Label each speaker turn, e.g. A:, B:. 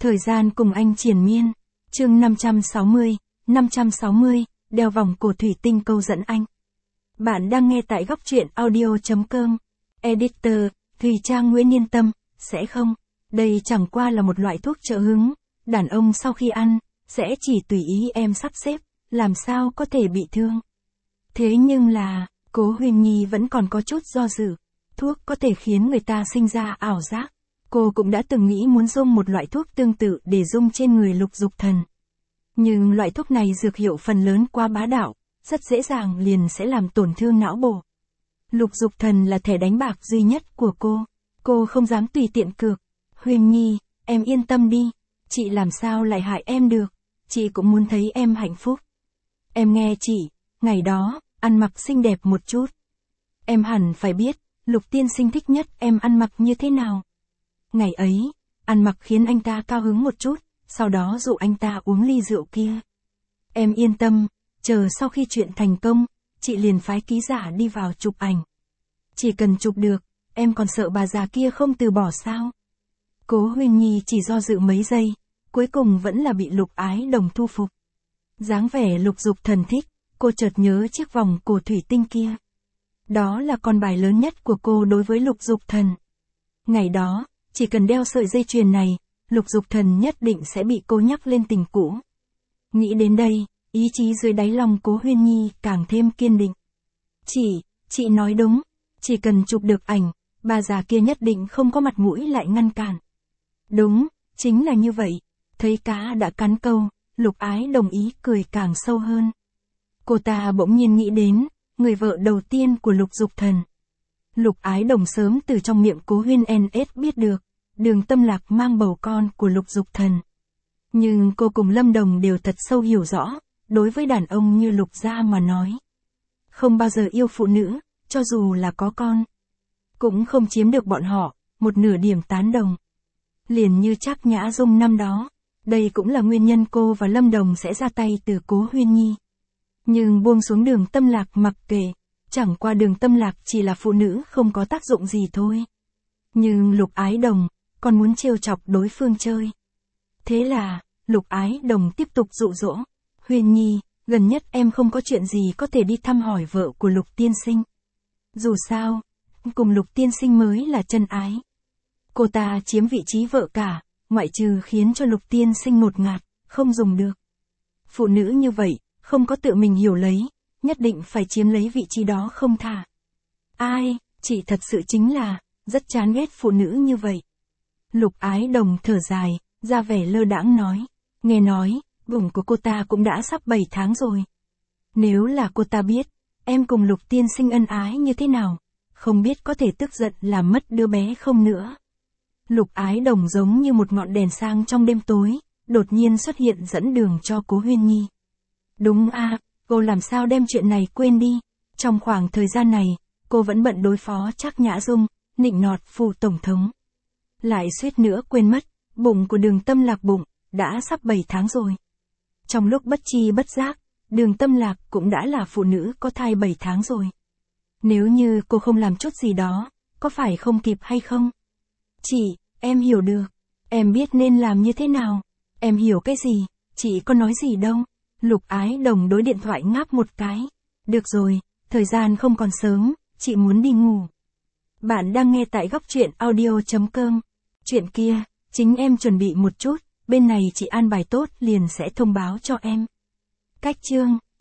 A: Thời gian cùng anh triền miên. Chương 560, đeo vòng cổ thủy tinh câu dẫn anh. Bạn đang nghe tại góc truyện audio.com. Editor, Thùy Trang Nguyễn yên tâm, sẽ không. Đây chẳng qua là một loại thuốc trợ hứng. Đàn ông sau khi ăn, sẽ chỉ tùy ý em sắp xếp, làm sao có thể bị thương. Thế nhưng là, Cố Huyền Nhi vẫn còn có chút do dự. Thuốc có thể khiến người ta sinh ra ảo giác. Cô cũng đã từng nghĩ muốn dung một loại thuốc tương tự để dung trên người Lục Dục Thần. Nhưng loại thuốc này dược hiệu phần lớn quá bá đạo, rất dễ dàng liền sẽ làm tổn thương não bộ. Lục Dục Thần là thẻ đánh bạc duy nhất của cô không dám tùy tiện cược. Huyền Nhi, em yên tâm đi, chị làm sao lại hại em được, chị cũng muốn thấy em hạnh phúc. Em nghe chị, ngày đó, ăn mặc xinh đẹp một chút. Em hẳn phải biết, Lục tiên sinh thích nhất em ăn mặc như thế nào. Ngày ấy, ăn mặc khiến anh ta cao hứng một chút, sau đó dụ anh ta uống ly rượu kia. Em yên tâm, chờ sau khi chuyện thành công, chị liền phái ký giả đi vào chụp ảnh. Chỉ cần chụp được, em còn sợ bà già kia không từ bỏ sao? Cố Huyền Nhi chỉ do dự mấy giây, cuối cùng vẫn là bị Lục Ái Đồng thu phục. Dáng vẻ Lục Dục Thần thích, cô chợt nhớ chiếc vòng cổ thủy tinh kia. Đó là con bài lớn nhất của cô đối với Lục Dục Thần. Ngày đó, chỉ cần đeo sợi dây chuyền này, Lục Dục Thần nhất định sẽ bị cô nhắc lên tình cũ. Nghĩ đến đây, ý chí dưới đáy lòng Cố Huyền Nhi càng thêm kiên định. Chị nói đúng, chỉ cần chụp được ảnh, bà già kia nhất định không có mặt mũi lại ngăn cản. Đúng, chính là như vậy. Thấy cá đã cắn câu, Lục Ái đồng ý cười càng sâu hơn. Cô ta bỗng nhiên nghĩ đến, người vợ đầu tiên của Lục Dục Thần. Lục Ái Đồng sớm từ trong miệng Cố Huyên NS biết được, Đường Tâm Lạc mang bầu con của Lục Dục Thần. Nhưng cô cùng Lâm Đồng đều thật sâu hiểu rõ, đối với đàn ông như Lục gia mà nói. Không bao giờ yêu phụ nữ, cho dù là có con. Cũng không chiếm được bọn họ, một nửa điểm tán đồng. Liền như Trác Nhã Dung năm đó, đây cũng là nguyên nhân cô và Lâm Đồng sẽ ra tay từ Cố Huyên Nhi. Nhưng buông xuống Đường Tâm Lạc mặc kệ. Chẳng qua Đường Tâm Lạc chỉ là phụ nữ không có tác dụng gì thôi. Nhưng Lục Ái Đồng, còn muốn trêu chọc đối phương chơi. Thế là, Lục Ái Đồng tiếp tục dụ dỗ. Huyền Nhi, gần nhất em không có chuyện gì có thể đi thăm hỏi vợ của Lục tiên sinh. Dù sao, cùng Lục tiên sinh mới là chân ái. Cô ta chiếm vị trí vợ cả, ngoại trừ khiến cho Lục tiên sinh ngột ngạt, không dùng được. Phụ nữ như vậy, không có tự mình hiểu lấy, nhất định phải chiếm lấy vị trí đó không thả. Ai, chị thật sự chính là, rất chán ghét phụ nữ như vậy. Lục Ái Đồng thở dài, ra vẻ lơ đãng nói. Nghe nói, bụng của cô ta cũng đã sắp 7 tháng rồi. Nếu là cô ta biết, em cùng Lục tiên sinh ân ái như thế nào, không biết có thể tức giận làm mất đứa bé không nữa. Lục Ái Đồng giống như một ngọn đèn sáng trong đêm tối, đột nhiên xuất hiện dẫn đường cho Cố Huyên Nhi. Đúng a, cô làm sao đem chuyện này quên đi. Trong khoảng thời gian này, cô vẫn bận đối phó Trác Nhã Dung, nịnh nọt phủ tổng thống. Lại suýt nữa quên mất, bụng của Đường Tâm Lạc bụng, đã sắp 7 tháng rồi. Trong lúc bất chi bất giác, Đường Tâm Lạc cũng đã là phụ nữ có thai 7 tháng rồi. Nếu như cô không làm chút gì đó, có phải không kịp hay không? Chị, em hiểu được. Em biết nên làm như thế nào. Em hiểu cái gì, chị có nói gì đâu. Lục Ái Đồng đối điện thoại ngáp một cái. Được rồi, thời gian không còn sớm, chị muốn đi ngủ. Bạn đang nghe tại góc truyện audio.com. Chuyện kia, chính em chuẩn bị một chút, bên này chị an bài tốt liền sẽ thông báo cho em. Cách chương